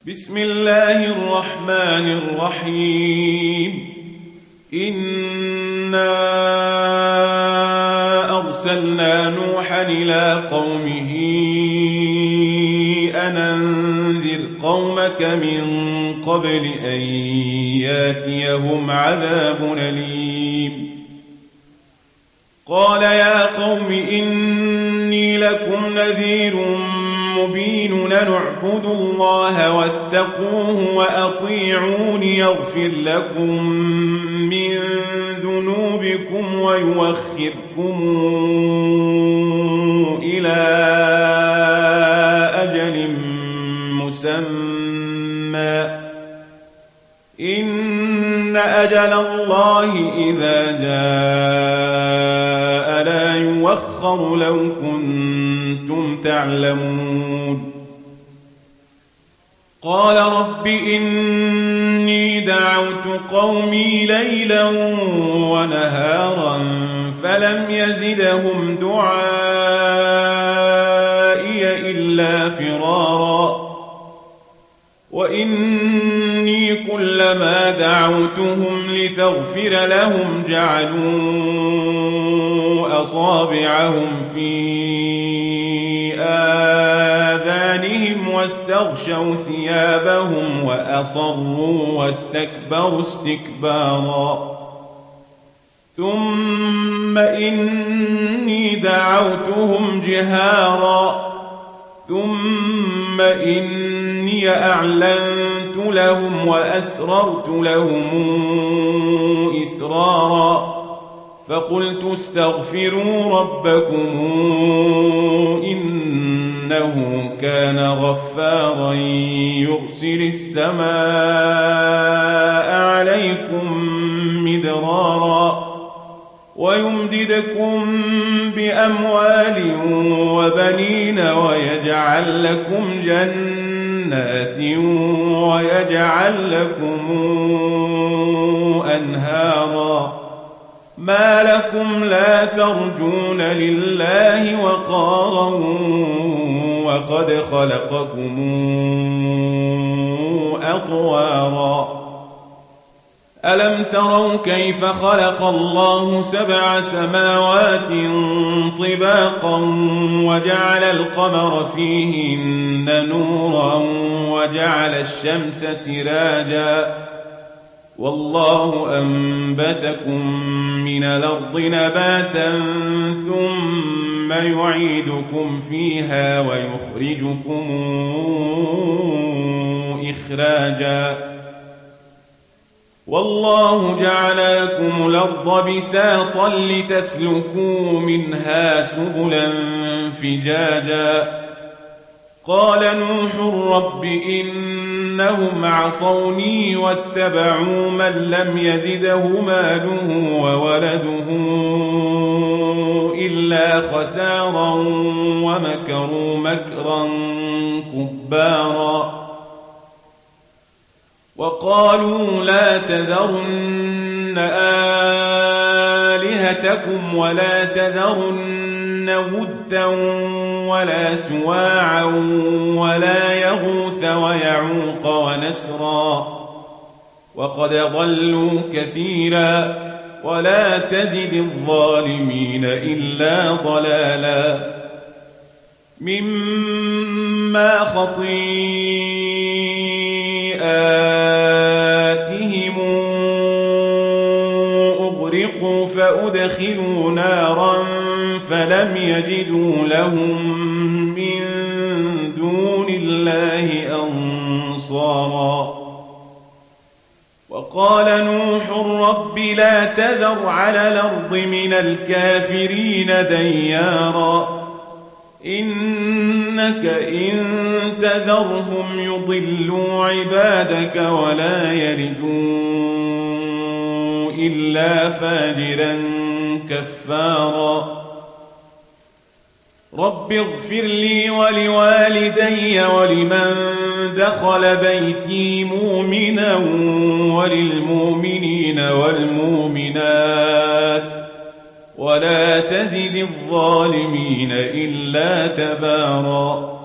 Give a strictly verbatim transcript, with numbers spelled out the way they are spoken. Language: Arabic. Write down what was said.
بسم الله الرحمن الرحيم. إنا أرسلنا نوحا إلى قومه أن أنذر قومك من قبل أن ياتيهم عذاب أليم. قال يا قوم إني لكم نذير مبين أن اعبدوا الله واتقوه وأطيعون يغفر لكم من ذنوبكم ويوخركم إلى أجل مسمى إن أجل الله إذا جاء لا يوخر لو كنتم تعلمون. قال رب إني دعوت قومي ليلا ونهارا فلم يزدهم دعائي إلا فرارا وإني كلما دعوتهم لتغفر لهم جعلوا أصابعهم في آذانهم واستغشوا ثيابهم وأصروا واستكبروا استكبارا ثم إني دعوتهم جهارا ثم إني أعلنت لهم وأسررت لهم إسرارا فقلت استغفروا ربكم إنه كان غفارا يرسل السماء عليكم مدرارا ويمددكم بأموال وبنين ويجعل لكم جنات ويجعل لكم أنهارا ما لكم لا ترجون لله وقارا وقد خلقكم أطوارا ألم تروا كيف خلق الله سبع سماوات طباقا وجعل القمر فيهن نورا وجعل الشمس سراجا والله أنبتكم من الأرض نباتا ثم يعيدكم فيها ويخرجكم إخراجا والله جعل لكم الأرض بساطا لتسلكوا منها سبلا فجاجا قال نوح رب إنهم عصوني واتبعوا من لم يزده ماله وولده إلا خسارا ومكروا مكرا كبارا وقالوا لا تذرن آلهتكم ولا تذرن ودا ولا سواعا ولا يغوث ويعوق ونسرا وقد ضلوا كثيرا ولا تزد الظالمين إلا ضلالا مما خطيئاتهم أغرقوا فأدخلوا نارا فلم يجدوا لهم من دون الله أنصارا وقال نوح رب لا تذر على الأرض من الكافرين ديارا إنك إن تذرهم يضلوا عبادك ولا يلدوا إلا فاجرا كفارا رب اغفر لي ولوالدي ولمن دخل بيتي مؤمنا وللمؤمنين والمؤمنات ولا تزد الظالمين إلا تبارا